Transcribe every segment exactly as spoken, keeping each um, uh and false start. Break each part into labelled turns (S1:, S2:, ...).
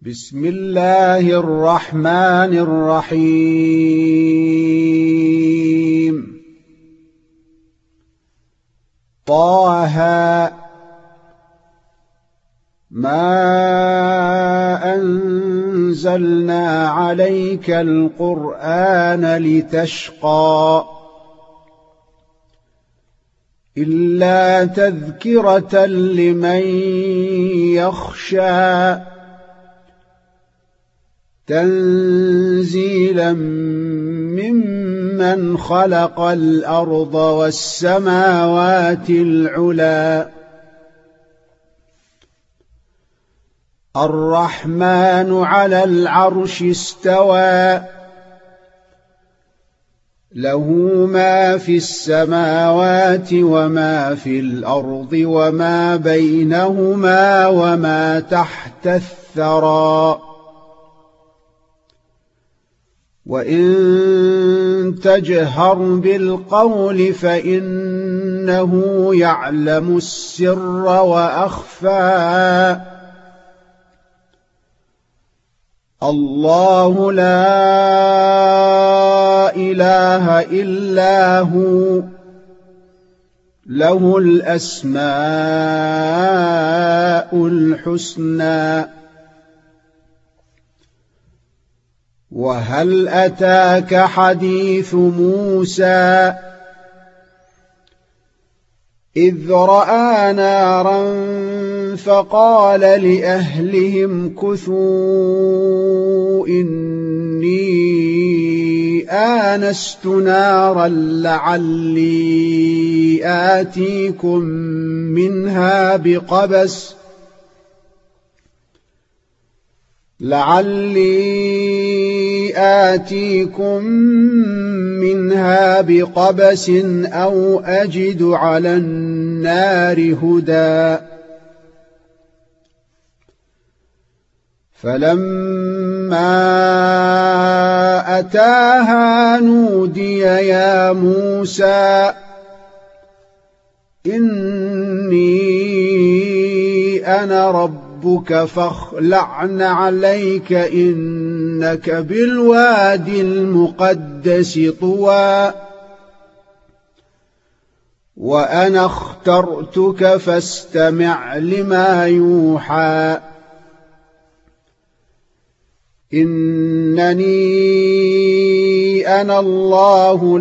S1: بسم الله الرحمن الرحيم. طه ما أنزلنا عليك القرآن لتشقى إلا تذكرة لمن يخشى تنزيلا ممن خلق الأرض والسماوات العلى الرحمن على العرش استوى له ما في السماوات وما في الأرض وما بينهما وما تحت الثرى وإن تجهر بالقول فإنه يعلم السر وأخفى الله لا إله إلا هو له الأسماء الحسنى. وهل أتاك حديث موسى إذ رأى نارا فقال لأهلهم كثوا إني آنست نارا لعلي آتيكم منها بقبس لعلي آتيكم منها بقبس أو أجد على النار هدى. فلما أتاها نودي يا موسى إني أنا ربك فاخلع عليك إنك بالوادي المقدس طوى وأنا اخترتك فاستمع لما يوحى إنني أنا الله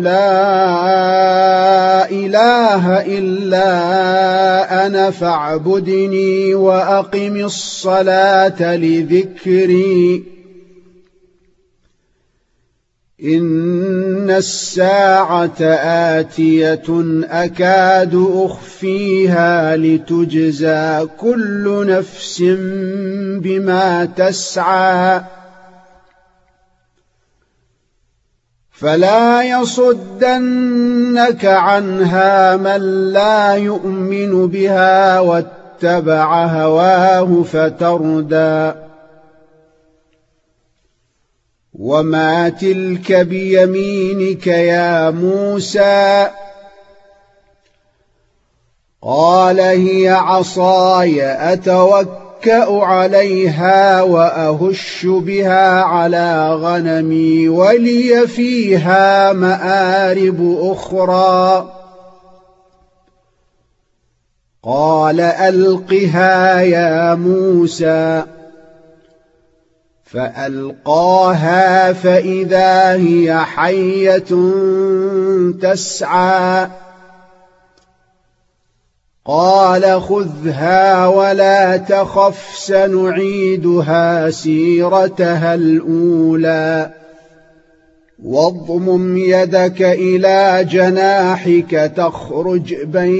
S1: لا إله إلا أنا فاعبدني وأقم الصلاة لذكري إن الساعة آتية أكاد أخفيها لتجزى كل نفس بما تسعى فلا يصدنك عنها من لا يؤمن بها واتبع هواه فتردى. وما تلك بيمينك يا موسى قال هي عصاي أتوكأ عليها وأهش بها على غنمي ولي فيها مآرب أخرى قال ألقها يا موسى فألقاها فإذا هي حية تسعى قال خذها ولا تخف سنعيدها سيرتها الأولى واضمم يدك إلى جناحك تخرج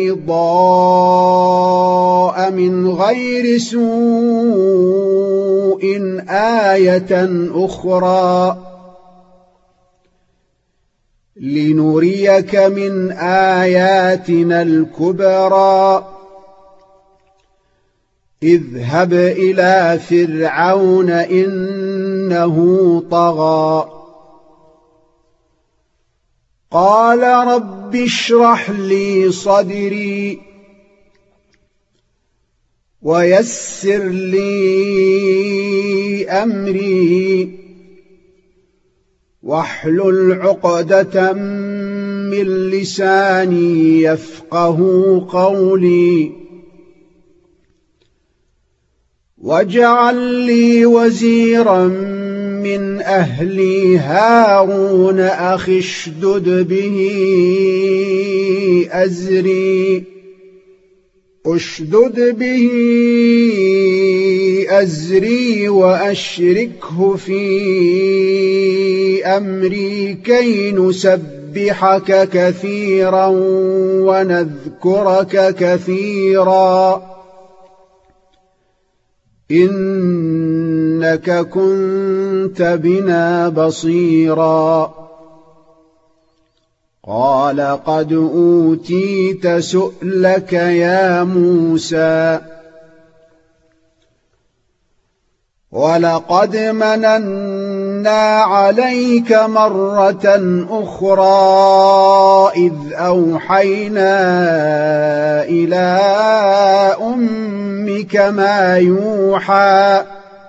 S1: بيضاء من غير سوء آية أخرى لنريك من آياتنا الكبرى اذهب إلى فرعون إنه طغى قال رب اشرح لي صدري ويسر لي أمري واحلل عقدة من لساني يفقه قولي واجعل لي وزيرا من أهلي هارون أخي اشدد به أزري أشدد به أزري وأشركه في أمري كي نسبحك كثيرا ونذكرك كثيرا إنك كنت بنا بصيرا قال قد أوتيت سؤلك يا موسى ولقد مننا عليك مرة أخرى إذ أوحينا إلى أمك ما يوحى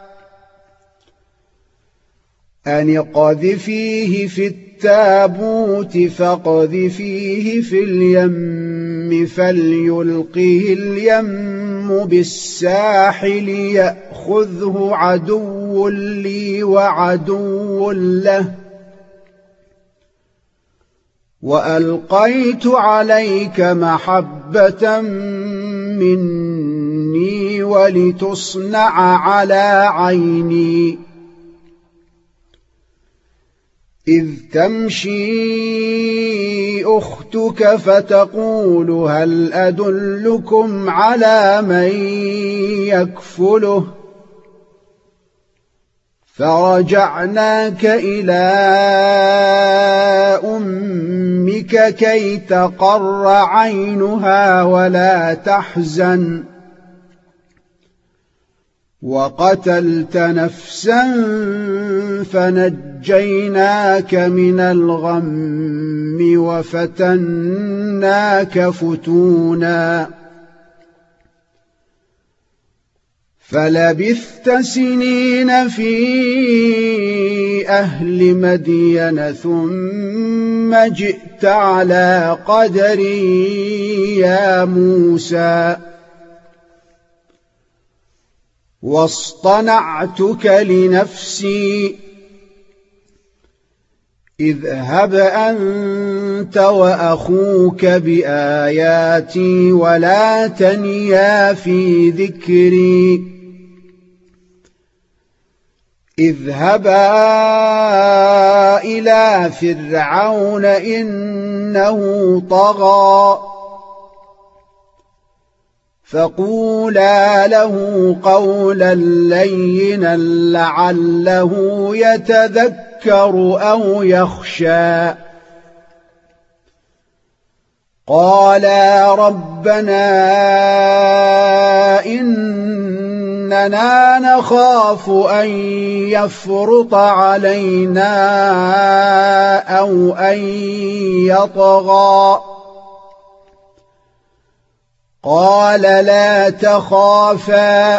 S1: أن اقذفيه في التابوت فاقذفيه في اليم فليلقه اليم بالساحل يأخذه عدو لي وعدو له وألقيت عليك محبة مني ولتصنع على عيني إذ تمشي أختك فتقول هل أدلكم على من يكفله فرجعناك إلى أمك كي تقر عينها ولا تحزن وقتلت نفسا فنجيناك من الغم وفتناك فتونا فلبثت سنين في أهل مدين ثم جئت على قدري يا موسى واصطنعتك لنفسي اذهب أنت وأخوك بآياتي ولا تنيا في ذكري اذهبا إلى فرعون إنه طغى فقولا له قولا لينا لعله يتذكر أو يخشى قالا ربنا إننا نخاف أن يفرط علينا أو أن يطغى قال لا تخافا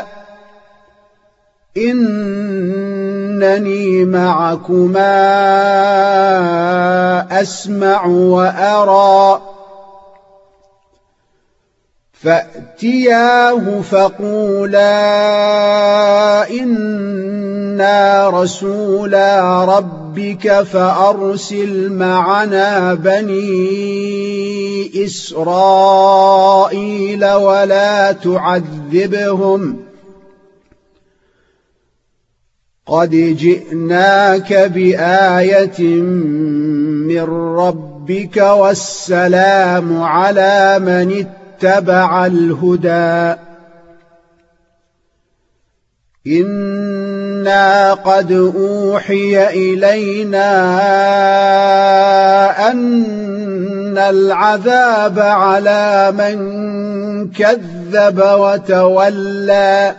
S1: إنني معكما أسمع وأرى فأتياه فقولا إنا رسولا ربك فأرسل معنا بني إسرائيل ولا تعذبهم قد جئناك بآية من ربك والسلام على من اتبع الهدى إنا قد أوحي إلينا أن العذاب على من كذب وتولى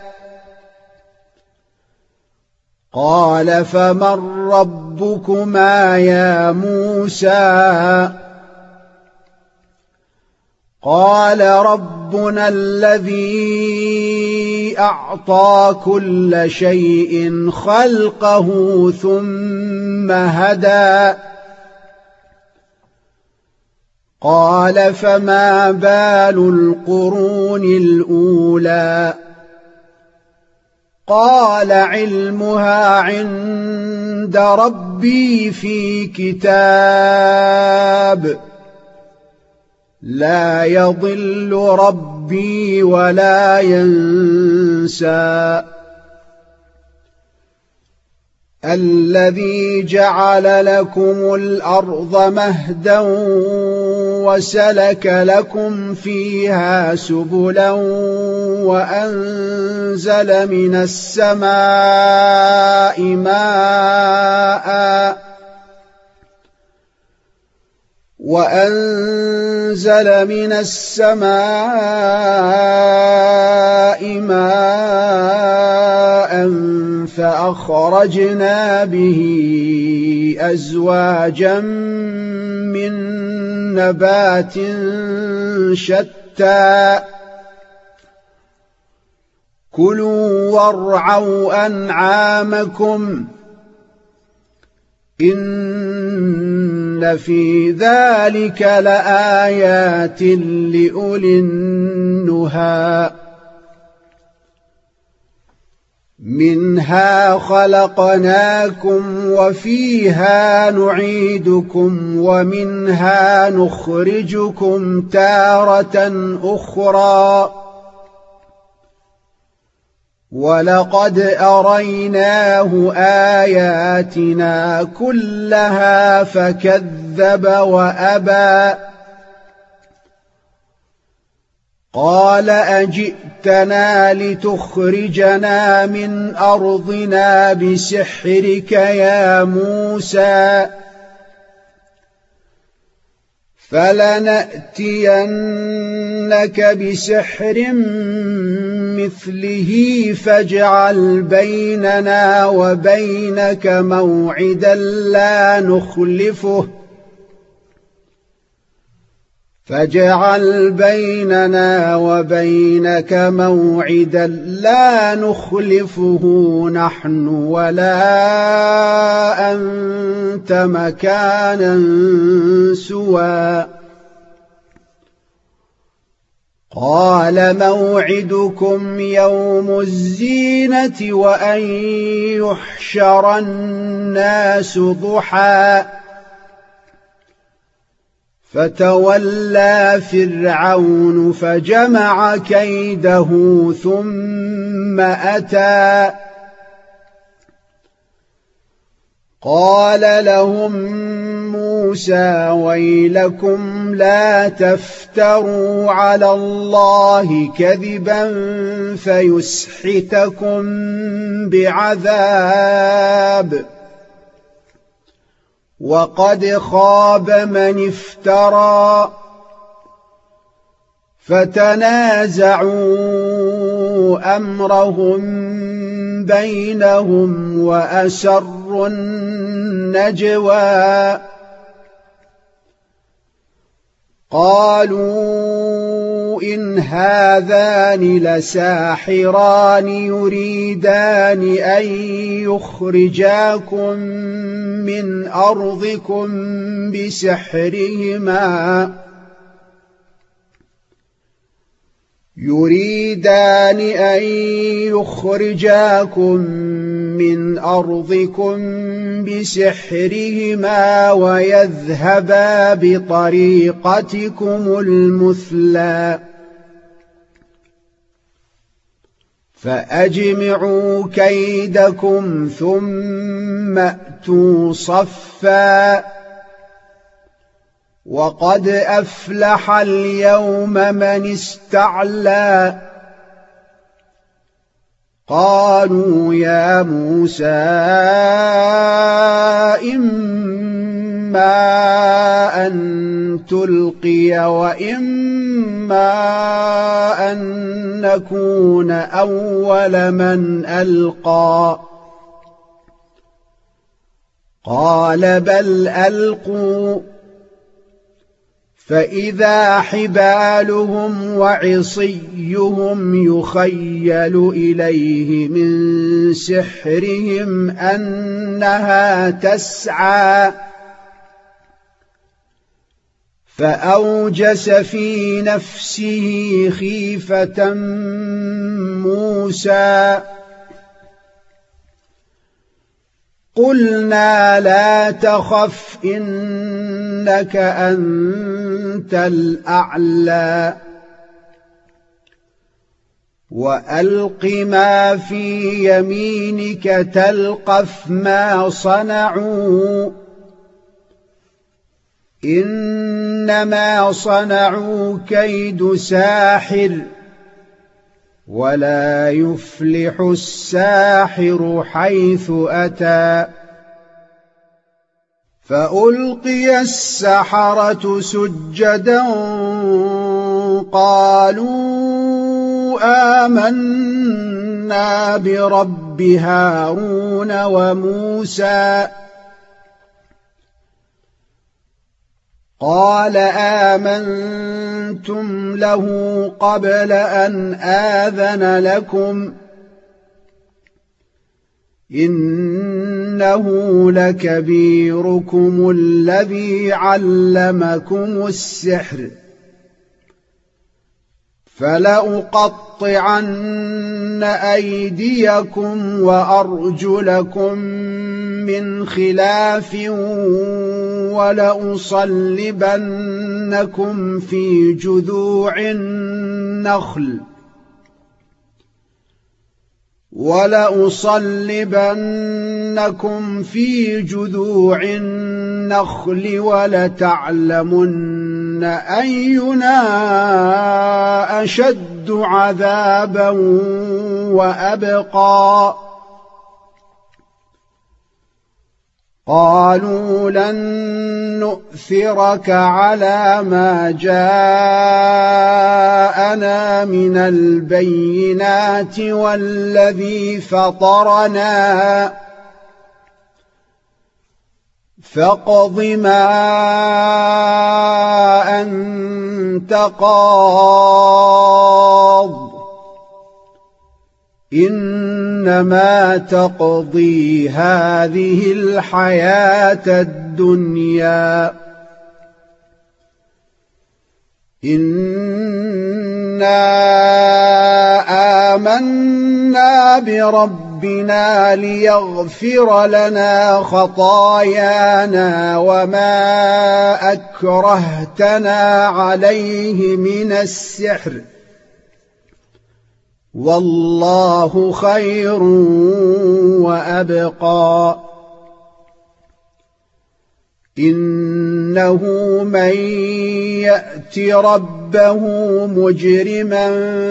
S1: قال فمن ربكما يا موسى قال ربنا الذي أعطى كل شيء خلقه ثم هدى قال فما بال القرون الأولى قال علمها عند ربي في كتاب لا يضل ربي ولا ينسى الذي جعل لكم الأرض مهدا وسلك لكم فيها سبلا وأنزل من السماء ماء وأنزل من السماء ماء فأخرجنا به أزواجا من نبات شتى كلوا وارعوا أنعامكم إن في ذلك لآيات لأولي النهى منها خلقناكم وفيها نعيدكم ومنها نخرجكم تارة أخرى ولقد أريناه آياتنا كلها فكذب وأبى قال أجئتنا لتخرجنا من أرضنا بسحرك يا موسى فلنأتينك بسحر مثله فاجعل بيننا وبينك موعدا لا نخلفه فاجعل بيننا وبينك موعدا لا نخلفه نحن ولا أنت مكانا سوى قال موعدكم يوم الزينة وأن يحشر الناس ضحى فتولى فرعون فجمع كيده ثم أتى قال لهم موسى ويلكم لا تفتروا على الله كذبا فيسحتكم بعذاب وقد خاب من افترى فتنازعوا أمرهم بينهم وأسروا النجوى قالوا إن هذان لساحران يريدان أن يخرجاكم من أرضكم بسحرهما يريدان أن يخرجاكم من أرضكم بسحرهما ويذهبا بطريقتكم المثلى فأجمعوا كيدكم ثم أتوا صفا وقد أفلح اليوم من استعلى قالوا يا موسى إما أن تلقي وإما أن نكون أول من ألقى قال بل ألقوا فإذا حبالهم وعصيهم يخيل إليه من سحرهم أنها تسعى فأوجس في نفسه خيفة موسى قلنا لا تخف إنك أنت الأعلى وألق ما في يمينك تلقف ما صنعوا إنما صنعوا كيد ساحر ولا يفلح الساحر حيث أتى فألقي السحرة سجدا قالوا آمنا برب هارون وموسى قال آمنتم له قبل أن آذن لكم إنه لكبيركم الذي علمكم السحر فلأقطعن أيديكم وأرجلكم من خلاف ولأصلبنكم في جذوع النخل ولأصلبنكم في جذوع النخل ولتعلمن أينا أشد عذابا وأبقى قالوا لن نؤثرك على ما جاءنا من البينات والذي فطرنا فاقض ما أنت قاض إنما تقضي هذه الحياة الدنيا إنا آمنا بربنا ليغفر لنا خطايانا وما أكرهتنا عليه من السحر والله خير وأبقى إنه من يأت ربه مجرما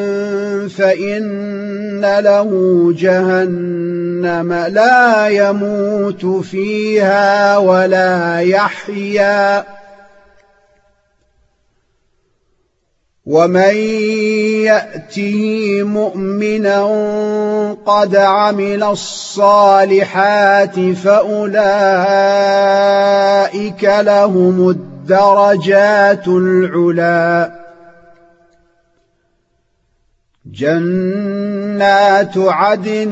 S1: فإن له جهنم لا يموت فيها ولا يحيا ومن يأته مؤمنا قد عمل الصالحات فأولئك لهم الدرجات العلى جنات عدن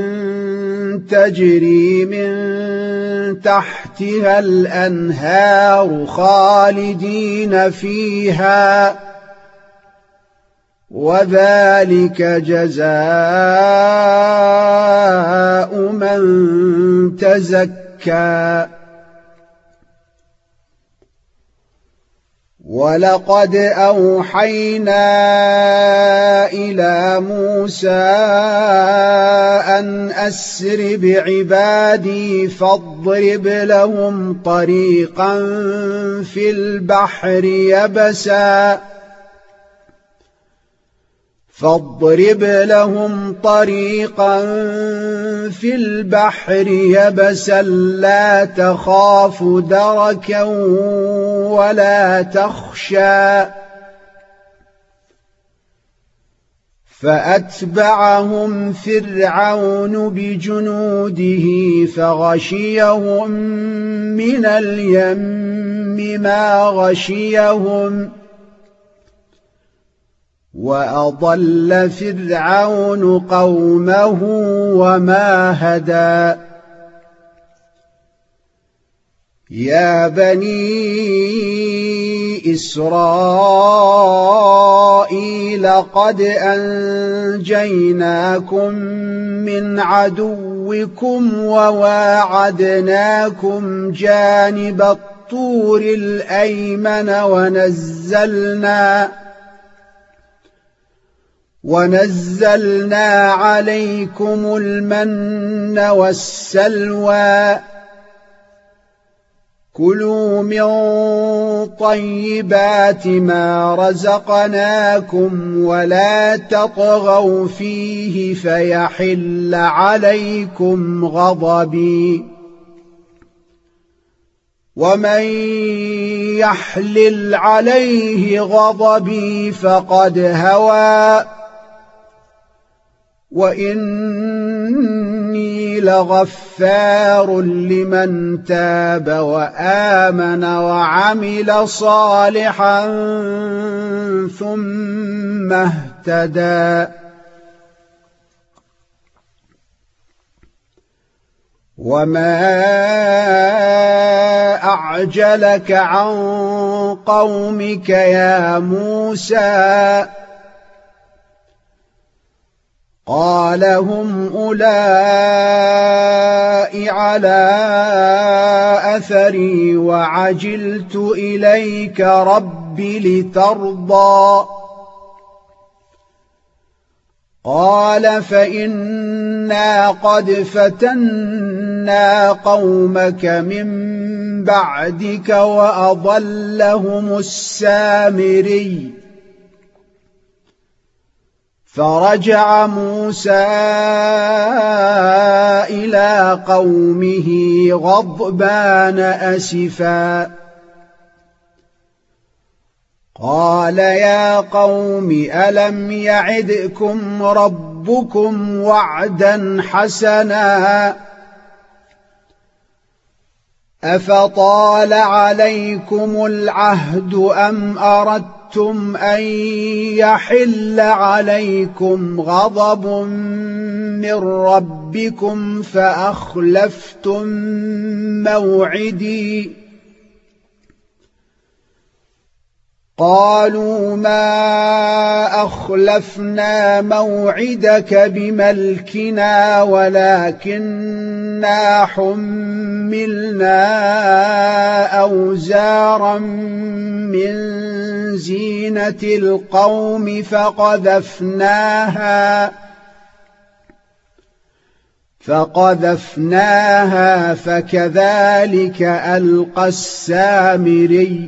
S1: تجري من تحتها الأنهار خالدين فيها وذلك جزاء من تزكى ولقد أوحينا إلى موسى أن أسر بعبادي فاضرب لهم طريقا في البحر يبسا فاضرب لهم طريقا في البحر يبسا لا تخاف دركا ولا تخشى فأتبعهم فرعون بجنوده فغشيهم من اليم ما غشيهم وأضل فرعون قومه وما هدى يا بني إسرائيل قد أنجيناكم من عدوكم وواعدناكم جانب الطور الأيمن ونزلنا ونزلنا عليكم المن والسلوى كلوا من طيبات ما رزقناكم ولا تطغوا فيه فيحل عليكم غضبي ومن يحلل عليه غضبي فقد هوى وإني لغفار لمن تاب وآمن وعمل صالحا ثم اهتدى وما أعجلك عن قومك يا موسى قال هم أولئك على أثري وعجلت إليك رب لترضى قال فإنا قد فتنا قومك من بعدك وأضلهم السامري فرجع موسى إلى قومه غضبان أسفا قال يا قوم ألم يعدكم ربكم وعدا حسنا أفطال عليكم العهد أم أردتم أن يحل عليكم غضب من ربكم فأخلفتم موعدي قالوا ما أخلفنا موعدك بملكنا ولكننا حملنا أوزارا من زينة القوم فقذفناها فقذفناها فكذلك ألقى السامري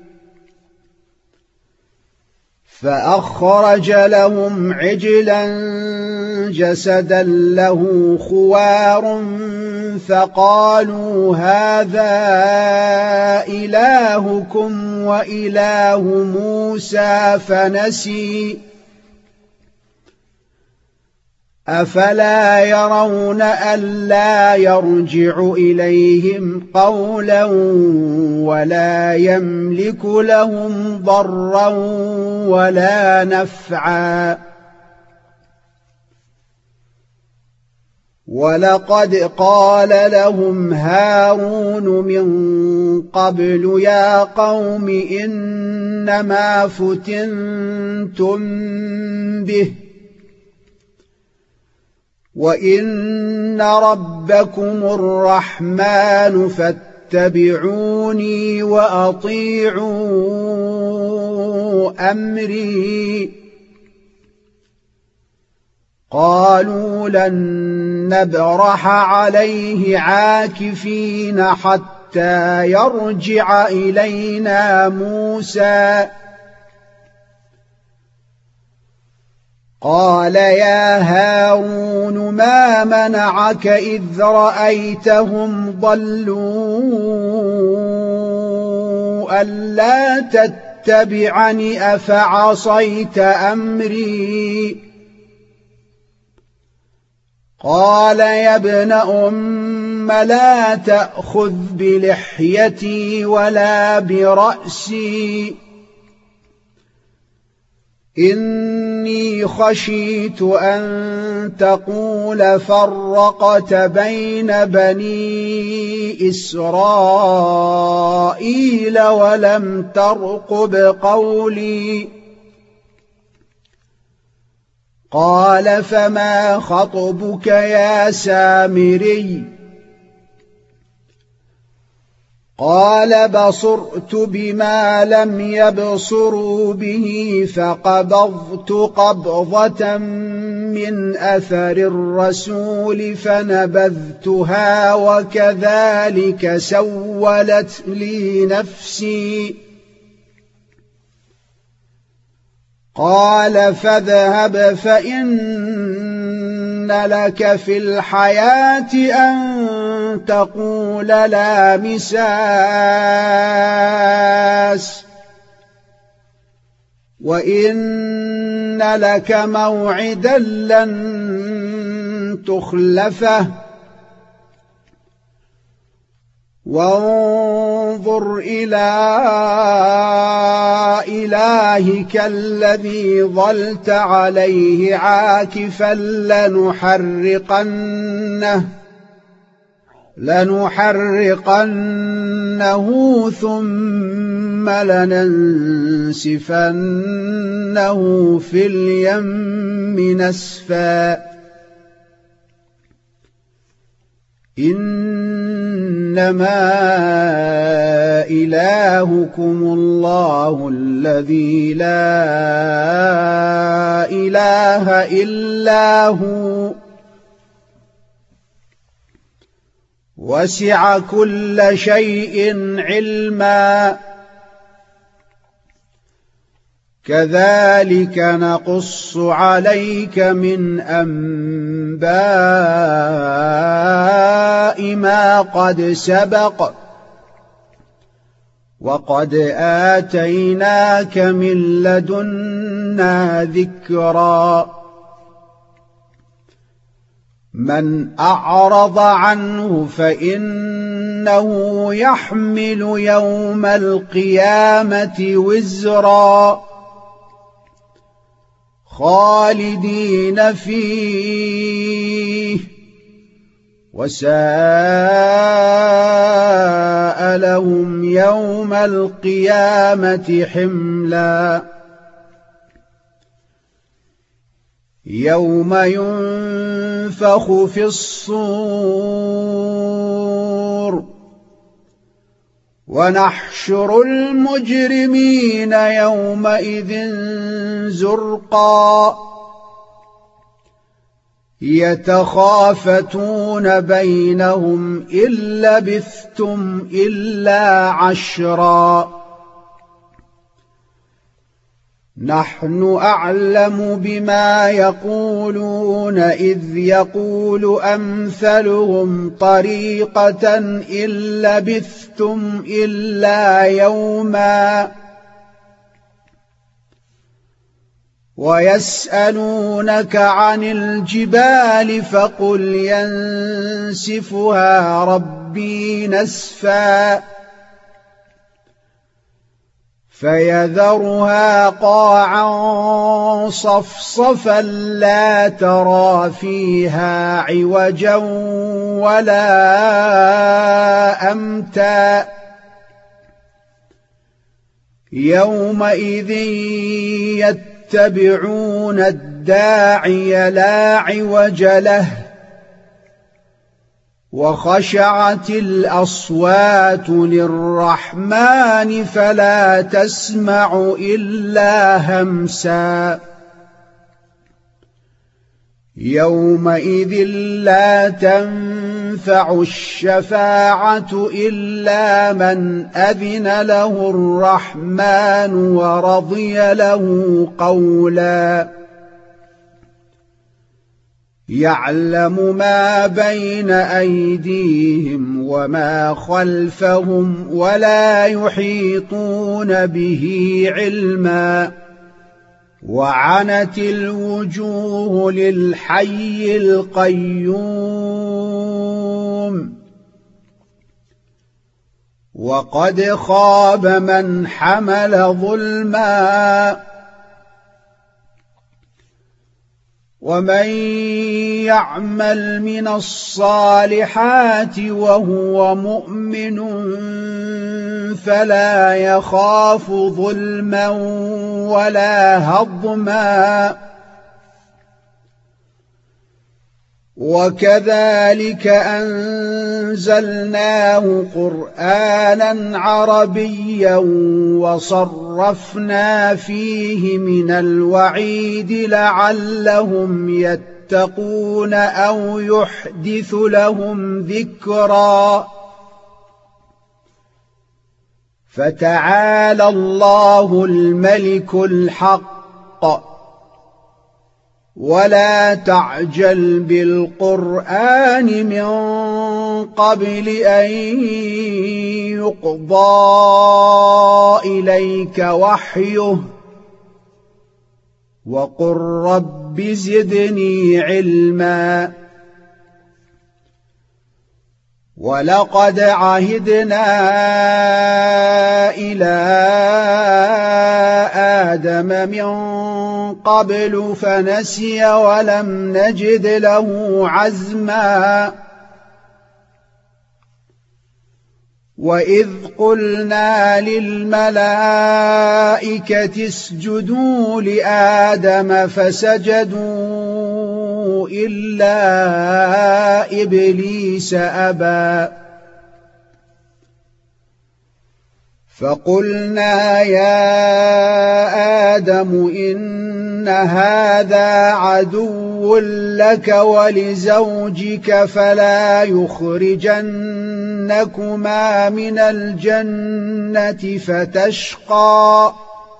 S1: فأخرج لهم عجلا جسدا له خوار فقالوا هذا إلهكم وإله موسى فنسي أفلا يرون ألا يرجع إليهم قولا ولا يملك لهم ضرا ولا نفعا ولقد قال لهم هارون من قبل يا قوم إنما فتنتم به وإن ربكم الرحمن فاتبعوني وأطيعوا أمري قالوا لن نبرح عليه عاكفين حتى يرجع إلينا موسى قال يا هارون ما منعك إذ رأيتهم ضلوا ألا تتبعني أفعصيت أمري قال يا ابن أم لا تأخذ بلحيتي ولا برأسي إني خشيت أن تقول فرقت بين بني إسرائيل ولم ترقب قولي قال فما خطبك يا سامري قال بصرت بما لم يبصروا به فقبضت قبضة من أثر الرسول فنبذتها وكذلك سولت لي نفسي قال فاذهب فإن لك في الحياة أن تقول لا مساس وإن لك موعدا لن تخلفه وانظر إلى إلهك الذي ظلت عليه عاكفا لنحرقنه لنحرقنه ثم لننسفنه في اليم نسفا إنما إلهكم الله الذي لا إله إلا هو وسع كل شيء علما كذلك نقص عليك من أنباء ما قد سبق وقد آتيناك من لدنا ذكرا من أعرض عنه فإنه يحمل يوم القيامة وزرا خالدين فيه وساء لهم يوم القيامة حملا يوم ينفخ في الصور ونحشر المجرمين يومئذ زرقا يتخافتون بينهم إن لبثتم إلا عشرا نحن أعلم بما يقولون إذ يقول أمثلهم طريقة إن لبثتم إلا يوما ويسألونك عن الجبال فقل ينسفها ربي نسفا فيذرها قاعا صفصفا لا ترى فيها عوجا ولا أمتا يومئذ يتبعون الداعي لا عوج له وخشعت الأصوات للرحمن فلا تسمع إلا همسا يومئذ لا تنفع الشفاعة إلا من أذن له الرحمن ورضي له قولا يعلم ما بين أيديهم وما خلفهم ولا يحيطون به علما وعنت الوجوه للحي القيوم وقد خاب من حمل ظلما ومن يعمل من الصالحات وهو مؤمن فلا يخاف ظلما ولا هضما وكذلك أنزلناه قرآنا عربيا وصرفنا فيه من الوعيد لعلهم يتقون أو يحدث لهم ذكرا فتعالى الله الملك الحق ولا تعجل بالقرآن من قبل أن يقضى إليك وحيه وقل رب زدني علما ولقد عهدنا إلى آدم من قبل فنسي ولم نجد له عزما وإذ قلنا للملائكة اسجدوا لآدم فسجدوا إلا إبليس أبى فقلنا يا آدم إن هذا عدو لك ولزوجك فلا يخرجنكما من الجنة فتشقى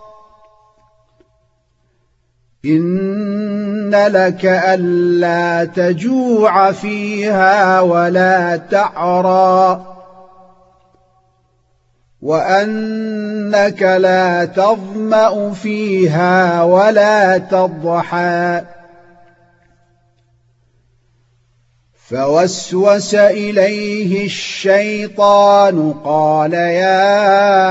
S1: إن لك ألا تجوع فيها ولا تعرى وأنك لا تظمأ فيها ولا تضحى فوسوس إليه الشيطان قال يا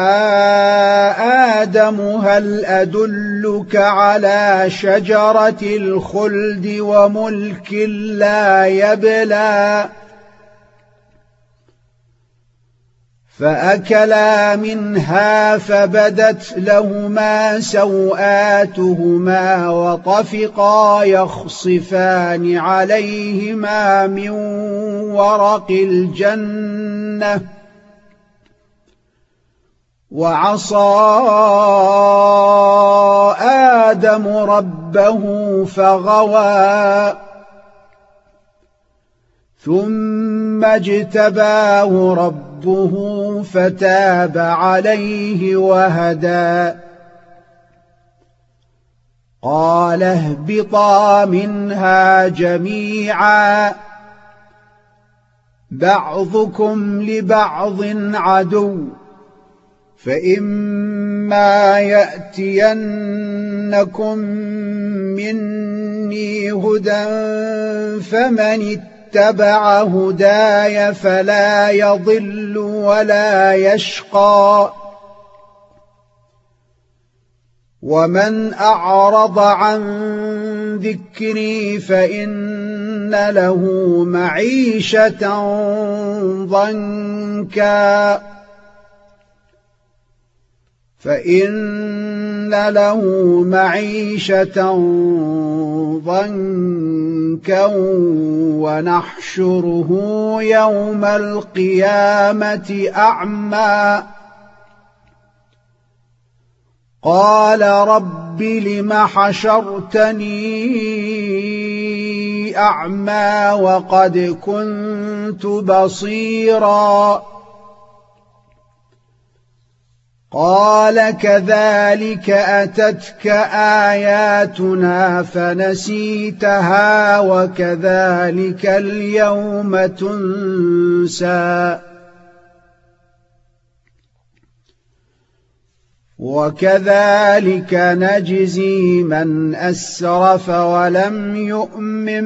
S1: آدم هل أدلك على شجرة الخلد وملك لا يبلى فأكلا منها فبدت لهما سوآتهما وطفقا يخصفان عليهما من ورق الجنة وعصى آدم ربه فغوى ثم اجتباه ربه ربه فتاب عليه وهدى قال اهبطا منها جميعا بعضكم لبعض عدو فإما يأتينكم مني هدى فمن اتبع هداي فلا يضل ولا يشقى ومن أعرض عن ذكري فإن له معيشة ضنكا فإن له معيشة ضنكا ونحشره يوم القيامة أعمى قال رب لم حشرتني أعمى وقد كنت بصيرا قال كذلك أتتك آياتنا فنسيتها وكذلك اليوم تنسى وكذلك نجزي من أسرف ولم يؤمن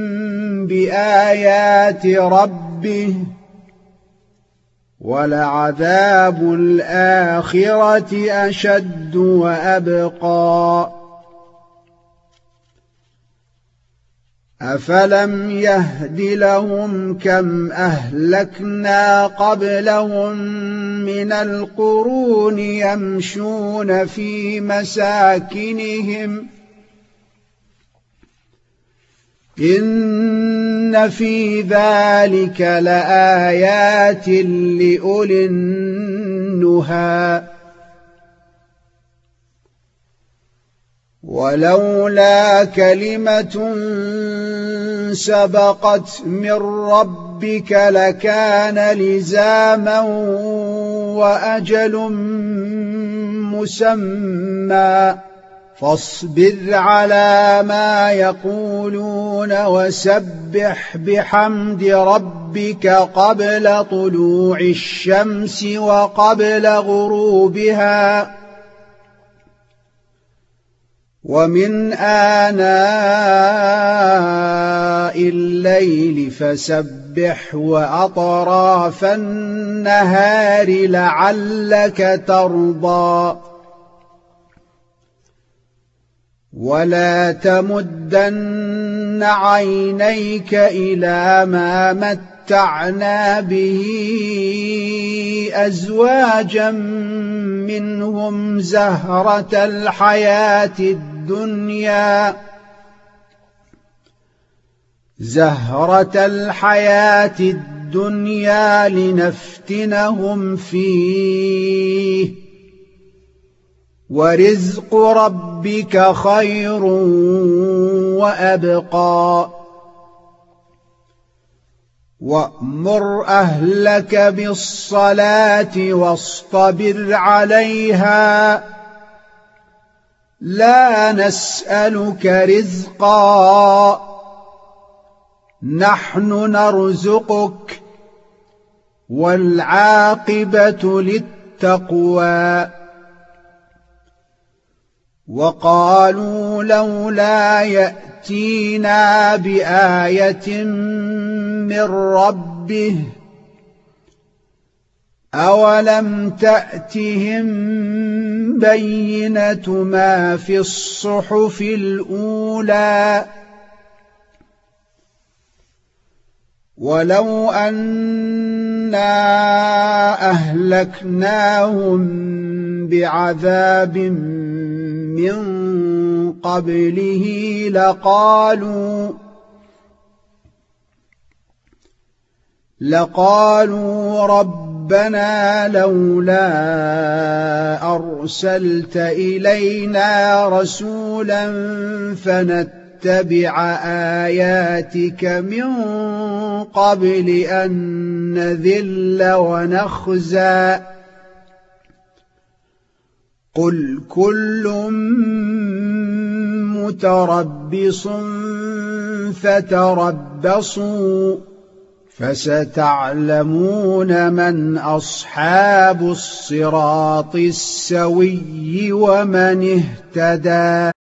S1: بآيات ربه ولعذاب الآخرة أشد وأبقى أفلم يهد لهم كم أهلكنا قبلهم من القرون يمشون في مساكنهم إن في ذلك لآيات لأولي النهى ولولا كلمة سبقت من ربك لكان لزاما وأجل مسمى فاصبر على ما يقولون وسبح بحمد ربك قبل طلوع الشمس وقبل غروبها ومن آناء الليل فسبح وأطراف النهار لعلك ترضى ولا تمدن عينيك إلى ما متعنا به أزواجا منهم زهرة الحياة الدنيا زهرة الحياة الدنيا لنفتنهم فيه ورزق ربك خير وأبقى وأمر أهلك بالصلاة واصطبر عليها لا نسألك رزقا نحن نرزقك والعاقبة للتقوى وقالوا لولا يأتينا بآية من ربه أولم تأتهم بينة ما في الصحف الأولى ولو أنا أهلكناهم بعذاب من قبله لقالوا لقالوا ربنا لولا أرسلت إلينا رسولا فنتبع آياتك من قبل أن نذل ونخزى قل كل متربص فتربصوا فستعلمون من أصحاب الصراط السوي ومن اهتدى.